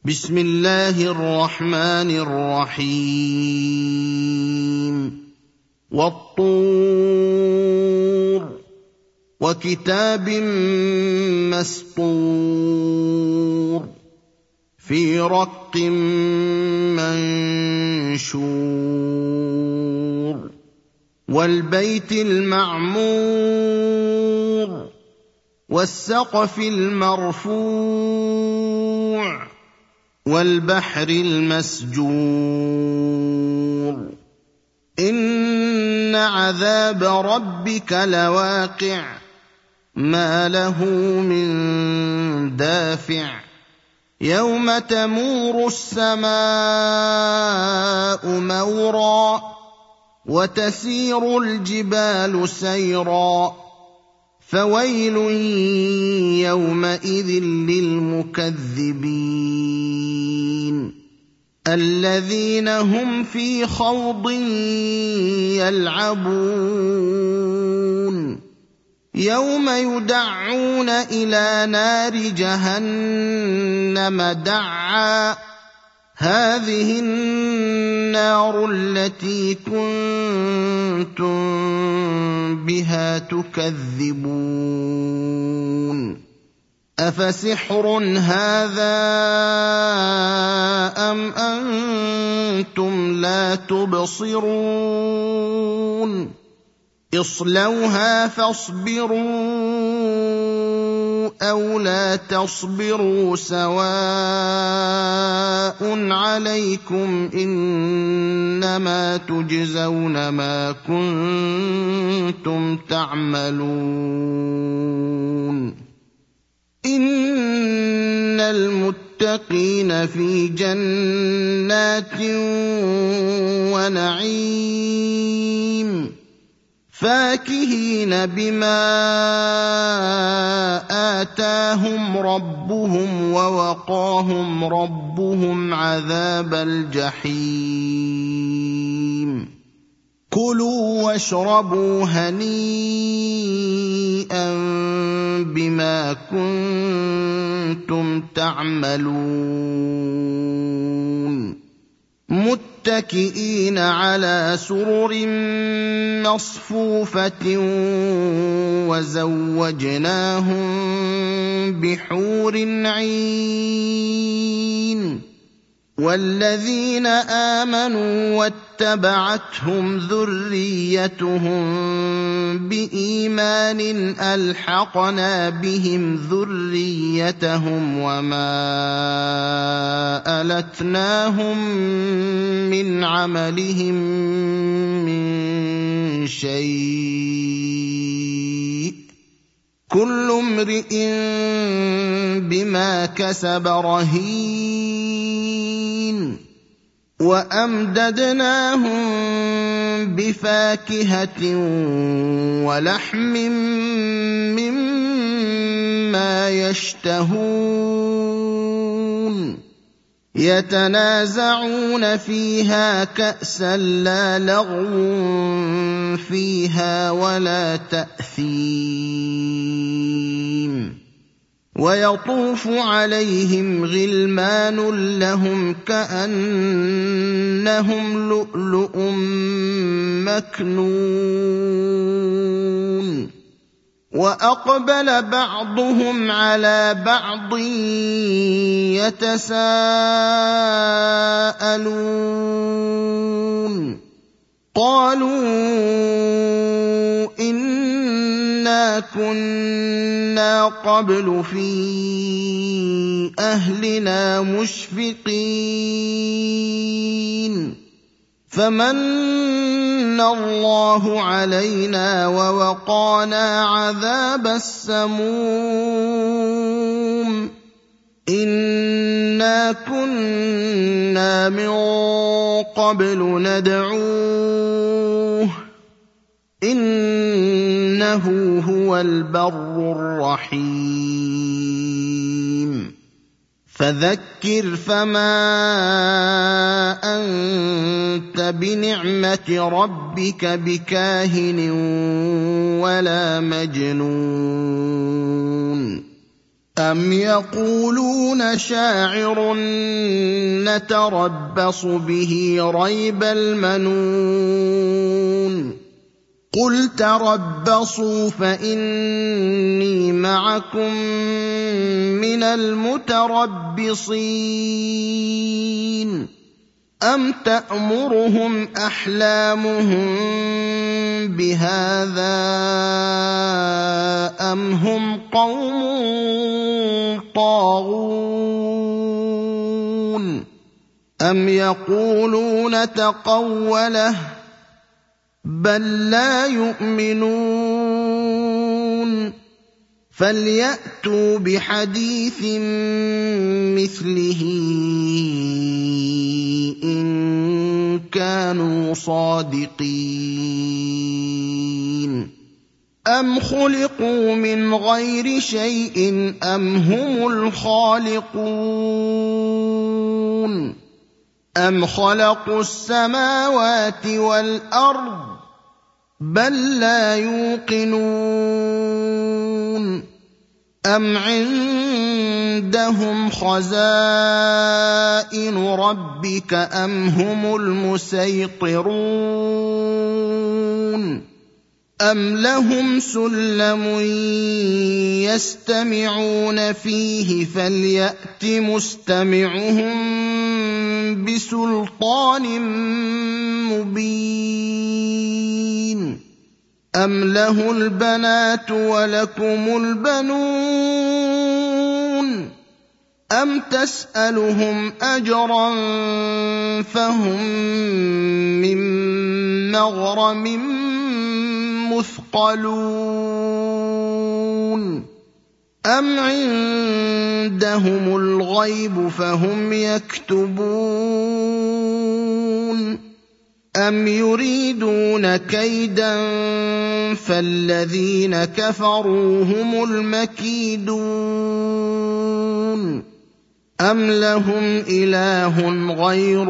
بسم الله الرحمن الرحيم والطور وكتاب مسطور في رق منشور والبيت المعمور والسقف المرفوع والبحر المسجور إن عذاب ربك لواقع ما له من دافع يوم تمور السماء مورا وتسير الجبال سيرا فويل يومئذ للمكذبين الذين هم في خوض يلعبون يوم يدعون إلى نار جهنم دعا هذه النار التي كنتم بها تكذبون أفسحر هذا أم أنتم لا تبصرون اصلوها فاصبروا أو لا تصبروا سواء عليكم إنما تجزون ما كنتم تعملون إن المتقين في جنات ونعيم فاكهين بما آتاهم ربهم ووقاهم ربهم عذاب الجحيم كلوا واشربوا هنيئا بما كنتم تعملون متكئين على سرر مصفوفة وزوجناهم بحور عين والذين آمنوا واتبعتهم ذريتهم بإيمان ألحقنا بهم ذريتهم وما ألتناهم من عملهم من شيء كل امرئ بما كسب رهين وأمددناهم بفاكهة ولحم مما يشتهون يتنازعون فيها كأسا لا لغو فيها ولا تأثيم ويطوف عليهم غلمان لهم كأنهم لؤلؤ مكنون وأقبل بعضهم على بعض يتساءلون قالوا إنا كنا قبل في أهلنا مشفقين فمن الله علينا ووقانا عذاب السموم إنا كنا من قبل ندعوه إنه هو البر الرحيم فذكر فما أنت بنعمة ربك بكاهن ولا مجنون أَمْ يَقُولُونَ شَاعِرٌ نَتَرَبَّصُ بِهِ رَيْبَ الْمَنُونِ قُلْ تَرَبَّصُوا فَإِنِّي مَعَكُم مِّنَ الْمُتَرَبِّصِينَ أَمْ تَأْمُرُهُمْ أَحْلَامُهُم بِهَٰذَا أَمْ هُمْ قَوْمٌ طَاغُونَ أَمْ يَقُولُونَ تَقَوَّلَهُ بَل لَّا يُؤْمِنُونَ فَلْيَأْتُوا بِحَدِيثٍ مِّثْلِهِ إِن كَانُوا صَادِقِينَ أَمْ خُلِقُوا مِنْ غَيْرِ شَيْءٍ أَمْ هُمُ الْخَالِقُونَ أَمْ خَلَقُوا السَّمَاوَاتِ وَالْأَرْضَ بَل لَّا يُوقِنُونَ أَمْ عِندَهُمْ خَزَائِنُ رَبِّكَ أَمْ هُمُ الْمُصَيْطِرُونَ أَمْ لَهُمْ سُلَّمٌ يَسْتَمِعُونَ فِيهِ فَلْيَأْتِ مُسْتَمِعُهُم بِسُلْطَانٍ مُّبِينٍ أَمْ لَهُ الْبَنَاتُ وَلَكُمُ الْبَنُونَ أَمْ تَسْأَلُهُمْ أَجْرًا فَهُم مِّن مَّغْرَمٍ مُّثْقَلُونَ أَمْ عِندَهُمُ الْغَيْبُ فَهُمْ يَكْتُبُونَ أَمْ يُرِيدُونَ كَيْدًا فَالَّذِينَ كَفَرُوا هُمُ الْمَكِيدُونَ أَمْ لَهُمْ إِلَٰهٌ غَيْرُ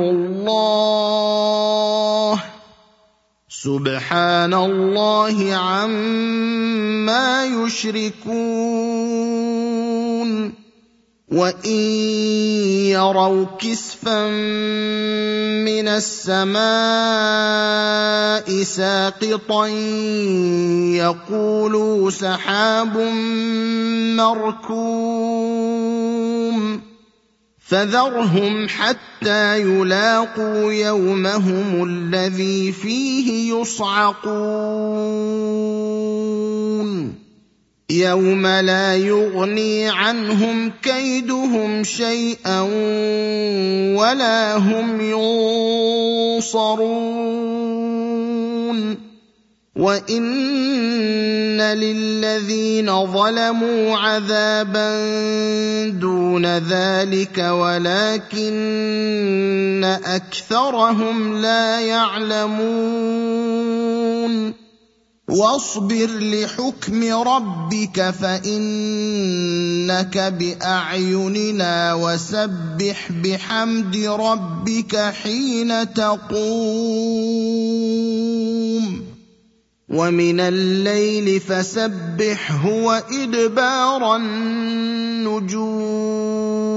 اللَّهِ سُبْحَانَ اللَّهِ عَمَّا يُشْرِكُونَ وَإِن يَرَوْا كِسْفًا مِّنَ السَّمَاءِ سَاقِطًا يَقُولُوا سَحَابٌ مَّرْكُومٌ فَذَرْهُمْ حَتَّىٰ يُلَاقُوا يَوْمَهُمُ الَّذِي فِيهِ يُصْعَقُونَ يَوْمَ لَا يُغْنِي عَنْهُمْ كَيْدُهُمْ شَيْئًا وَلَا هُمْ يُنصَرُونَ وَإِنَّ لِلَّذِينَ ظَلَمُوا عَذَابًا دُونَ ذَلِكَ وَلَٰكِنَّ أَكْثَرَهُمْ لَا يَعْلَمُونَ وَاصْبِرْ لِحُكْمِ رَبِّكَ فَإِنَّكَ بِأَعْيُنِنَا وَسَبِّحْ بِحَمْدِ رَبِّكَ حِينَ تَقُومُ وَمِنَ اللَّيْلِ فَسَبِّحْهُ وَإِدْبَارَ النُّجُومِ